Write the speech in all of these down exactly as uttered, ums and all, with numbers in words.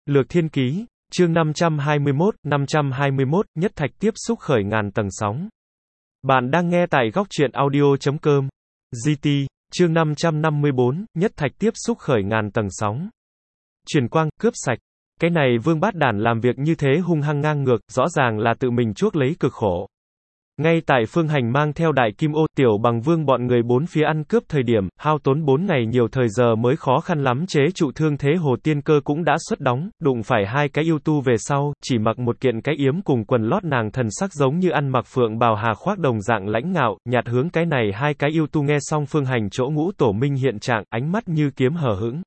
Lược Thiên Ký, chương năm trăm hai mươi mốt, năm trăm hai mươi mốt, Nhất Thạch tiếp xúc khởi ngàn tầng sóng. Bạn đang nghe tại góc truyện audio chấm com. giê tê, chương năm trăm năm mươi bốn, Nhất Thạch tiếp xúc khởi ngàn tầng sóng. Truyền quang, cướp sạch. Cái này Vương Bát Đản làm việc như thế hung hăng ngang ngược, rõ ràng là tự mình chuốc lấy cực khổ. Ngay tại Phương Hành mang theo Đại Kim Ô, Tiểu Bằng Vương bọn người bốn phía ăn cướp thời điểm, hao tốn bốn ngày nhiều thời giờ mới khó khăn lắm chế trụ thương thế Hồ Tiên Cơ cũng đã xuất đóng, đụng phải hai cái yêu tu về sau, chỉ mặc một kiện cái yếm cùng quần lót nàng thần sắc giống như ăn mặc phượng bào hà khoác đồng dạng lãnh ngạo, nhạt hướng cái này hai cái yêu tu nghe xong Phương Hành chỗ ngũ tổ minh hiện trạng, ánh mắt như kiếm hờ hững.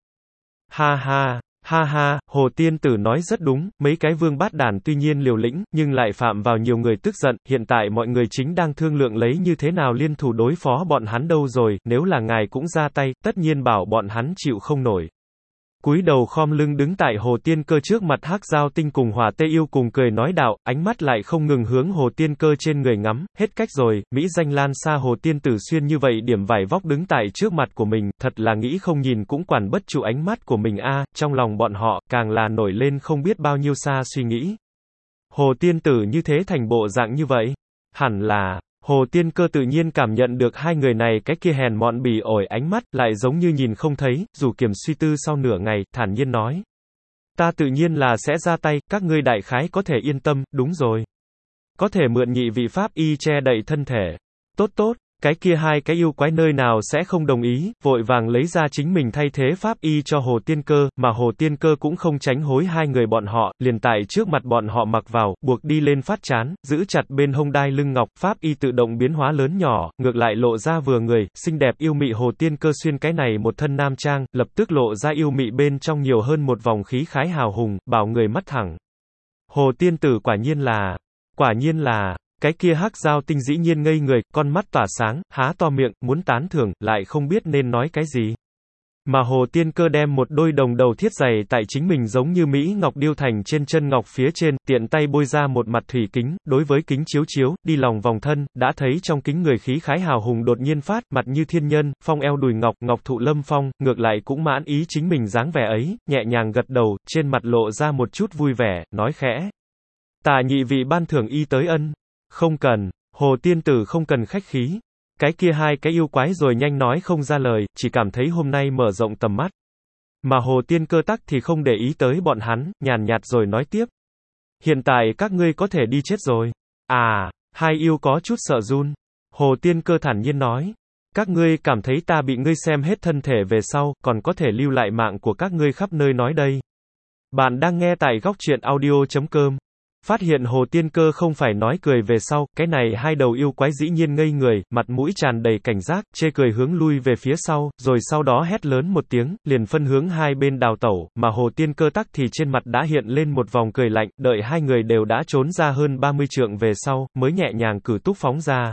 Ha ha. Ha ha, Hồ Tiên Tử nói rất đúng, mấy cái Vương Bát Đản tuy nhiên liều lĩnh, nhưng lại phạm vào nhiều người tức giận, hiện tại mọi người chính đang thương lượng lấy như thế nào liên thủ đối phó bọn hắn đâu rồi, nếu là ngài cũng ra tay, tất nhiên bảo bọn hắn chịu không nổi. Cúi đầu khom lưng đứng tại Hồ Tiên Cơ trước mặt Hắc Giao Tinh cùng Hỏa Tê Yêu cùng cười nói đạo, ánh mắt lại không ngừng hướng Hồ Tiên Cơ trên người ngắm, hết cách rồi, mỹ danh lan xa Hồ Tiên Tử xuyên như vậy điểm vải vóc đứng tại trước mặt của mình, thật là nghĩ không nhìn cũng quản bất trụ ánh mắt của mình a, trong lòng bọn họ, càng là nổi lên không biết bao nhiêu xa suy nghĩ. Hồ Tiên Tử như thế thành bộ dạng như vậy, hẳn là... Hồ Tiên Cơ tự nhiên cảm nhận được hai người này cái kia hèn mọn bỉ ổi ánh mắt, lại giống như nhìn không thấy, dù kiềm suy tư sau nửa ngày, thản nhiên nói. Ta tự nhiên là sẽ ra tay, các ngươi đại khái có thể yên tâm, đúng rồi. Có thể mượn nhị vị pháp y che đậy thân thể. Tốt tốt, cái kia hai cái yêu quái nơi nào sẽ không đồng ý, vội vàng lấy ra chính mình thay thế pháp y cho Hồ Tiên Cơ, mà Hồ Tiên Cơ cũng không tránh hối hai người bọn họ, liền tại trước mặt bọn họ mặc vào, buộc đi lên phát trán, giữ chặt bên hông đai lưng ngọc, pháp y tự động biến hóa lớn nhỏ, ngược lại lộ ra vừa người, xinh đẹp yêu mị Hồ Tiên Cơ xuyên cái này một thân nam trang, lập tức lộ ra yêu mị bên trong nhiều hơn một vòng khí khái hào hùng, bảo người mắt thẳng. Hồ Tiên Tử quả nhiên là, quả nhiên là... Cái kia Hắc Giao Tinh dĩ nhiên ngây người, con mắt tỏa sáng, há to miệng, muốn tán thưởng, lại không biết nên nói cái gì. Mà Hồ Tiên Cơ đem một đôi đồng đầu thiết giày tại chính mình giống như Mỹ ngọc điêu thành trên chân ngọc phía trên, tiện tay bôi ra một mặt thủy kính, đối với kính chiếu chiếu, đi lòng vòng thân, đã thấy trong kính người khí khái hào hùng đột nhiên phát, mặt như thiên nhân, phong eo đùi ngọc, ngọc thụ lâm phong, ngược lại cũng mãn ý chính mình dáng vẻ ấy, nhẹ nhàng gật đầu, trên mặt lộ ra một chút vui vẻ, nói khẽ. Tạ nhị vị ban thưởng y tới ân. Không cần, Hồ Tiên Tử không cần khách khí. Cái kia hai cái yêu quái rồi nhanh nói không ra lời, chỉ cảm thấy hôm nay mở rộng tầm mắt. Mà Hồ Tiên Cơ tắc thì không để ý tới bọn hắn, nhàn nhạt rồi nói tiếp. Hiện tại các ngươi có thể đi chết rồi. À, hai yêu có chút sợ run. Hồ Tiên Cơ thản nhiên nói. Các ngươi cảm thấy ta bị ngươi xem hết thân thể về sau, còn có thể lưu lại mạng của các ngươi khắp nơi nói đây. Bạn đang nghe tại góc truyện audio chấm com. Phát hiện Hồ Tiên Cơ không phải nói cười về sau, cái này hai đầu yêu quái dĩ nhiên ngây người, mặt mũi tràn đầy cảnh giác, chê cười hướng lui về phía sau, rồi sau đó hét lớn một tiếng, liền phân hướng hai bên đào tẩu, mà Hồ Tiên Cơ tắc thì trên mặt đã hiện lên một vòng cười lạnh, đợi hai người đều đã trốn ra hơn ba mươi trượng về sau, mới nhẹ nhàng cử túc phóng ra.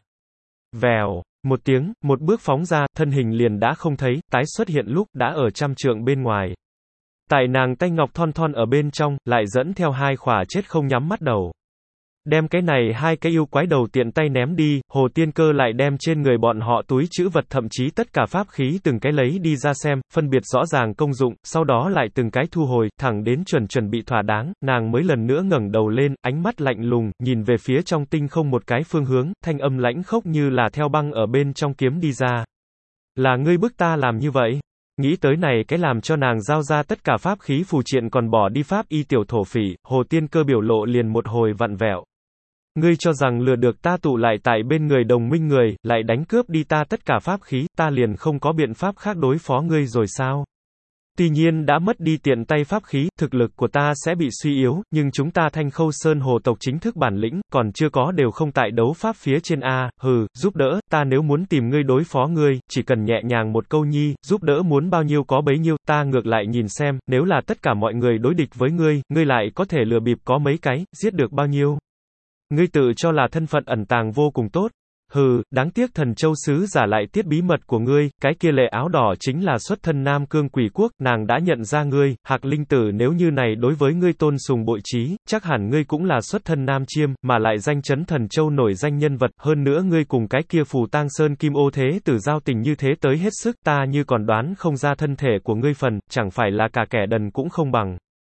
Vèo, một tiếng, một bước phóng ra, thân hình liền đã không thấy, tái xuất hiện lúc đã ở trăm trượng bên ngoài. Tại nàng tay ngọc thon thon ở bên trong, lại dẫn theo hai khỏa chết không nhắm mắt đầu. Đem cái này hai cái yêu quái đầu tiện tay ném đi, Hồ Tiên Cơ lại đem trên người bọn họ túi trữ vật thậm chí tất cả pháp khí từng cái lấy đi ra xem, phân biệt rõ ràng công dụng, sau đó lại từng cái thu hồi, thẳng đến chuẩn chuẩn bị thỏa đáng, nàng mới lần nữa ngẩng đầu lên, ánh mắt lạnh lùng, nhìn về phía trong tinh không một cái phương hướng, thanh âm lãnh khốc như là theo băng ở bên trong kiếm đi ra. Là ngươi bức ta làm như vậy? Nghĩ tới này cái làm cho nàng giao ra tất cả pháp khí phù triện còn bỏ đi pháp y tiểu thổ phỉ, Hồ Tiên Cơ biểu lộ liền một hồi vặn vẹo. Ngươi cho rằng lừa được ta tụ lại tại bên người đồng minh người, lại đánh cướp đi ta tất cả pháp khí, ta liền không có biện pháp khác đối phó ngươi rồi sao? Tuy nhiên đã mất đi tiện tay pháp khí, thực lực của ta sẽ bị suy yếu, nhưng chúng ta Thanh Khâu Sơn hồ tộc chính thức bản lĩnh, còn chưa có đều không tại đấu pháp phía trên a, hừ, giúp đỡ, ta nếu muốn tìm ngươi đối phó ngươi, chỉ cần nhẹ nhàng một câu nhi, giúp đỡ muốn bao nhiêu có bấy nhiêu, ta ngược lại nhìn xem, nếu là tất cả mọi người đối địch với ngươi, ngươi lại có thể lừa bịp có mấy cái, giết được bao nhiêu. Ngươi tự cho là thân phận ẩn tàng vô cùng tốt. Hừ, đáng tiếc Thần Châu sứ giả lại tiết bí mật của ngươi, cái kia lệ áo đỏ chính là xuất thân Nam Cương Quỷ Quốc, nàng đã nhận ra ngươi, Hạc Linh Tử nếu như này đối với ngươi tôn sùng bội trí, chắc hẳn ngươi cũng là xuất thân Nam Chiêm, mà lại danh chấn Thần Châu nổi danh nhân vật, hơn nữa ngươi cùng cái kia Phù Tang Sơn Kim Ô Thế Tử giao tình như thế tới hết sức, ta như còn đoán không ra thân thể của ngươi phần, chẳng phải là cả kẻ đần cũng không bằng.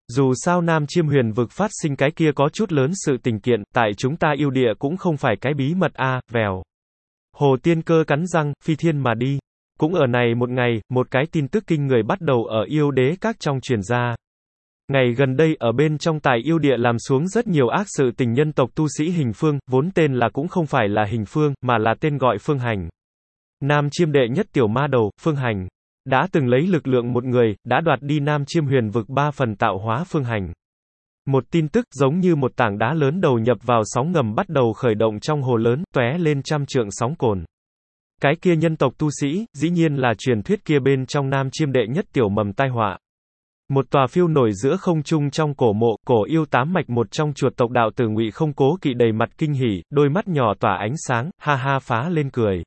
Dù sao Nam Chiêm Huyền vực phát sinh cái kia có chút lớn sự tình kiện, tại chúng ta yêu địa cũng không phải cái bí mật a, à, vèo. Hồ Tiên Cơ cắn răng, phi thiên mà đi. Cũng ở này một ngày, một cái tin tức kinh người bắt đầu ở yêu đế các trong truyền ra. Ngày gần đây ở bên trong tài yêu địa làm xuống rất nhiều ác sự tình nhân tộc tu sĩ Hình Phương, vốn tên là cũng không phải là Hình Phương, mà là tên gọi Phương Hành. Nam Chiêm đệ nhất tiểu ma đầu, Phương Hành. Đã từng lấy lực lượng một người, đã đoạt đi Nam Chiêm Huyền vực ba phần tạo hóa Phương Hành. Một tin tức giống như một tảng đá lớn đầu nhập vào sóng ngầm bắt đầu khởi động trong hồ lớn, tóe lên trăm trượng sóng cồn. Cái kia nhân tộc tu sĩ, dĩ nhiên là truyền thuyết kia bên trong Nam Chiêm đệ nhất tiểu mầm tai họa. Một tòa phiêu nổi giữa không trung trong cổ mộ, cổ yêu tám mạch một trong chuột tộc đạo tử Ngụy Không Cố Kỵ đầy mặt kinh hỉ, đôi mắt nhỏ tỏa ánh sáng, ha ha phá lên cười.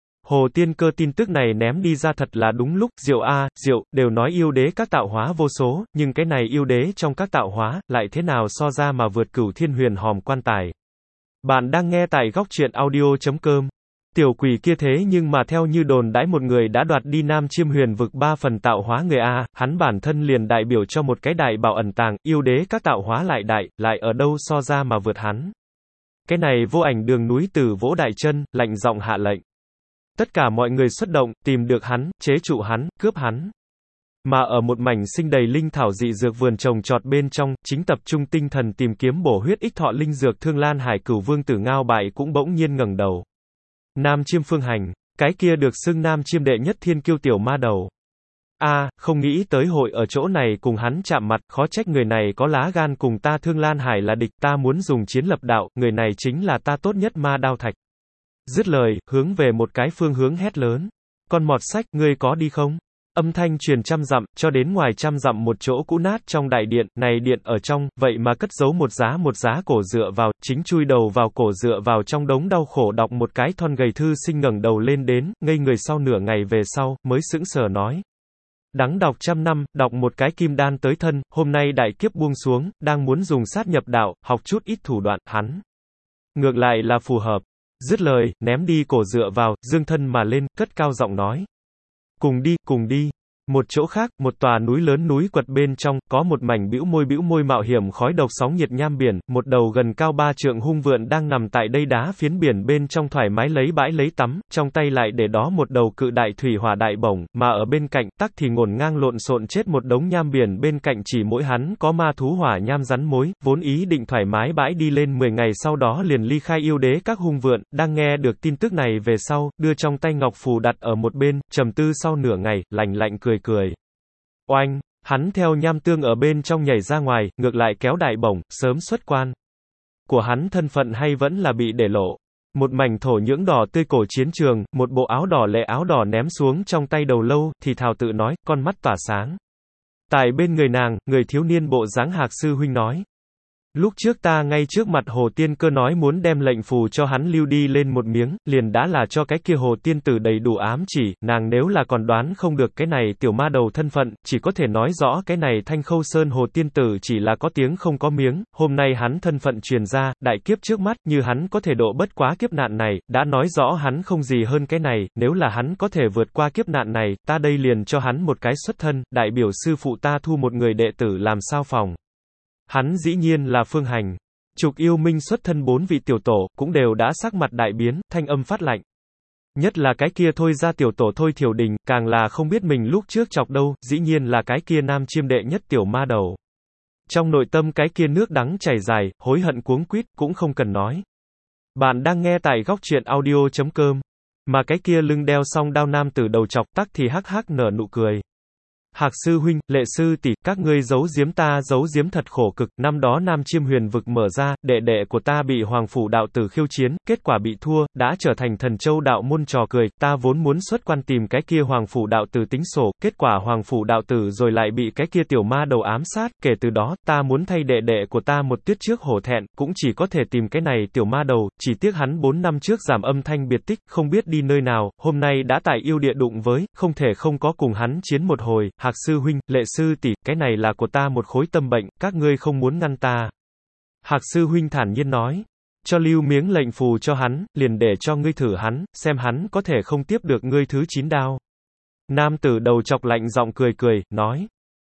Hồ Tiên Cơ tin tức này ném đi ra thật là đúng lúc, diệu a, à, diệu, đều nói yêu đế các tạo hóa vô số, nhưng cái này yêu đế trong các tạo hóa, lại thế nào so ra mà vượt Cửu Thiên Huyền Hòm quan tài. Bạn đang nghe tại góc truyện audio chấm com. Tiểu quỷ kia thế nhưng mà theo như đồn đãi một người đã đoạt đi Nam Chiêm Huyền vực ba phần tạo hóa người a, hắn bản thân liền đại biểu cho một cái đại bảo ẩn tàng, yêu đế các tạo hóa lại đại, lại ở đâu so ra mà vượt hắn. Cái này vô ảnh đường núi Tử vỗ đại chân, lạnh giọng hạ lệnh. Tất cả mọi người xuất động, tìm được hắn, chế trụ hắn, cướp hắn. Mà ở một mảnh sinh đầy linh thảo dị dược vườn trồng trọt bên trong, chính tập trung tinh thần tìm kiếm bổ huyết ích thọ linh dược Thương Lan Hải Cửu Vương Tử Ngao Bại cũng bỗng nhiên ngẩng đầu. Nam Chiêm Phương Hành, cái kia được xưng Nam Chiêm đệ nhất thiên kiêu tiểu ma đầu. A, à, không nghĩ tới hội ở chỗ này cùng hắn chạm mặt, khó trách người này có lá gan cùng ta Thương Lan Hải là địch, ta muốn dùng chiến lập đạo, người này chính là ta tốt nhất ma đao thạch. Dứt lời, hướng về một cái phương hướng hét lớn. Con mọt sách, ngươi có đi không? Âm thanh truyền trăm dặm, cho đến ngoài trăm dặm một chỗ cũ nát trong đại điện, này điện ở trong, vậy mà cất giấu một giá một giá cổ dựa vào, chính chui đầu vào cổ dựa vào trong đống đau khổ đọc một cái thon gầy thư sinh ngẩng đầu lên đến, ngây người sau nửa ngày về sau, mới sững sờ nói. Đắng đọc trăm năm, đọc một cái kim đan tới thân, hôm nay đại kiếp buông xuống, đang muốn dùng sát nhập đạo, học chút ít thủ đoạn, hắn. Ngược lại là phù hợp. Dứt lời, ném đi cổ dựa vào, dương thân mà lên, cất cao giọng nói. Cùng đi, cùng đi. Một chỗ khác, một tòa núi lớn núi quật bên trong, có một mảnh bĩu môi bĩu môi mạo hiểm khói độc sóng nhiệt nham biển, một đầu gần cao ba trượng hung vượn đang nằm tại đây đá phiến biển bên trong thoải mái lấy bãi lấy tắm, trong tay lại để đó một đầu cự đại thủy hỏa đại bổng, mà ở bên cạnh, tắc thì ngổn ngang lộn xộn chết một đống nham biển bên cạnh chỉ mỗi hắn có ma thú hỏa nham rắn mối, vốn ý định thoải mái bãi đi lên mười ngày sau đó liền ly khai yêu đế các hung vượn, đang nghe được tin tức này về sau, đưa trong tay ngọc phù đặt ở một bên, trầm tư sau nửa ngày, lạnh lạnh cười cười. Oanh, hắn theo nham tương ở bên trong nhảy ra ngoài, ngược lại kéo đại bổng, sớm xuất quan. Của hắn thân phận hay vẫn là bị để lộ. Một mảnh thổ nhưỡng đỏ tươi cổ chiến trường, một bộ áo đỏ lệ áo đỏ ném xuống trong tay đầu lâu, thì thào tự nói, con mắt tỏa sáng. Tại bên người nàng, người thiếu niên bộ dáng Hạc sư huynh nói. Lúc trước ta ngay trước mặt Hồ Tiên Cơ nói muốn đem lệnh phù cho hắn lưu đi lên một miếng, liền đã là cho cái kia Hồ Tiên Tử đầy đủ ám chỉ, nàng nếu là còn đoán không được cái này tiểu ma đầu thân phận, chỉ có thể nói rõ cái này Thanh Khâu Sơn Hồ Tiên Tử chỉ là có tiếng không có miếng, hôm nay hắn thân phận truyền ra, đại kiếp trước mắt, như hắn có thể độ bất quá kiếp nạn này, đã nói rõ hắn không gì hơn cái này, nếu là hắn có thể vượt qua kiếp nạn này, ta đây liền cho hắn một cái xuất thân, đại biểu sư phụ ta thu một người đệ tử làm sao phòng. Hắn dĩ nhiên là Phương Hành. Trục yêu minh xuất thân bốn vị tiểu tổ, cũng đều đã sắc mặt đại biến, thanh âm phát lạnh. Nhất là cái kia thôi ra tiểu tổ Thôi Thiểu Đình, càng là không biết mình lúc trước chọc đâu, dĩ nhiên là cái kia Nam Chiêm đệ nhất tiểu ma đầu. Trong nội tâm cái kia nước đắng chảy dài, hối hận cuống quýt, cũng không cần nói. Bạn đang nghe tại góc truyện audio chấm com. Mà cái kia lưng đeo song đao nam tử đầu chọc tắc thì hắc hắc nở nụ cười. Hạc sư huynh, Lệ sư tỷ, các ngươi giấu giếm ta giấu giếm thật khổ cực, năm đó Nam Chiêm Huyền vực mở ra, đệ đệ của ta bị Hoàng phủ đạo tử khiêu chiến, kết quả bị thua, đã trở thành Thần Châu đạo môn trò cười, ta vốn muốn xuất quan tìm cái kia Hoàng phủ đạo tử tính sổ, kết quả Hoàng phủ đạo tử rồi lại bị cái kia tiểu ma đầu ám sát, kể từ đó, ta muốn thay đệ đệ của ta một tiết trước hổ thẹn, cũng chỉ có thể tìm cái này tiểu ma đầu, chỉ tiếc hắn bốn năm trước giảm âm thanh biệt tích, không biết đi nơi nào, hôm nay đã tại yêu địa đụng với, không thể không có cùng hắn chiến một hồi. Hạc sư huynh, Lệ sư tỷ, cái này là của ta một khối tâm bệnh, các ngươi không muốn ngăn ta. Hạc sư huynh thản nhiên nói, cho lưu miếng lệnh phù cho hắn, liền để cho ngươi thử hắn, xem hắn có thể không tiếp được ngươi thứ chín đao. Nam tử đầu chọc lạnh giọng cười cười, nói,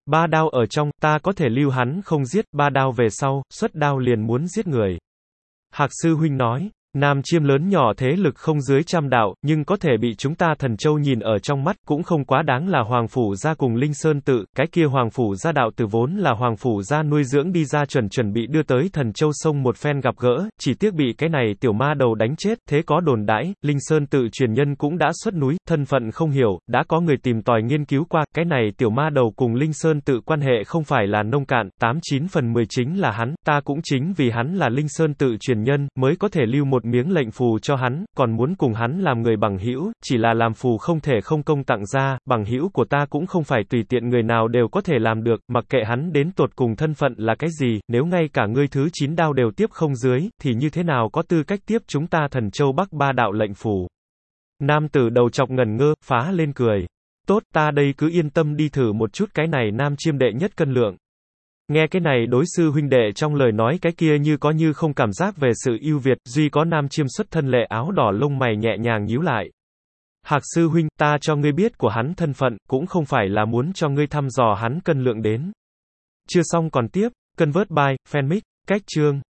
Ba đao ở trong, ta có thể lưu hắn không giết, ba đao về sau, xuất đao liền muốn giết người. Hạc sư huynh nói, Nam Chiêm lớn nhỏ thế lực không dưới trăm đạo, nhưng có thể bị chúng ta Thần Châu nhìn ở trong mắt, cũng không quá đáng là Hoàng Phủ gia cùng Linh Sơn tự, cái kia Hoàng Phủ gia đạo tử vốn là Hoàng Phủ gia nuôi dưỡng đi ra chuẩn chuẩn bị đưa tới Thần Châu sông một phen gặp gỡ, chỉ tiếc bị cái này tiểu ma đầu đánh chết, thế có đồn đãi, Linh Sơn tự truyền nhân cũng đã xuất núi, thân phận không hiểu, đã có người tìm tòi nghiên cứu qua, cái này tiểu ma đầu cùng Linh Sơn tự quan hệ không phải là nông cạn, tám chín phần mười chính là hắn, ta cũng chính vì hắn là Linh Sơn tự truyền nhân, mới có thể lưu một miếng lệnh phù cho hắn, còn muốn cùng hắn làm người bằng hữu, chỉ là làm phù không thể không công tặng ra, bằng hữu của ta cũng không phải tùy tiện người nào đều có thể làm được, mặc kệ hắn đến tột cùng thân phận là cái gì, nếu ngay cả ngươi thứ chín đao đều tiếp không dưới, thì như thế nào có tư cách tiếp chúng ta Thần Châu Bắc ba đạo lệnh phù. Nam tử đầu chọc ngẩn ngơ, phá lên cười. Tốt, ta đây cứ yên tâm đi thử một chút cái này Nam Chiêm đệ nhất cân lượng. Nghe cái này đối sư huynh đệ trong lời nói cái kia như có như không cảm giác về sự ưu việt, duy có Nam Chiêm xuất thân lệ áo đỏ lông mày nhẹ nhàng nhíu lại. Hạc sư huynh, ta cho ngươi biết của hắn thân phận, cũng không phải là muốn cho ngươi thăm dò hắn cân lượng đến. Chưa xong còn tiếp, Convert by, Fanmic, cách chương.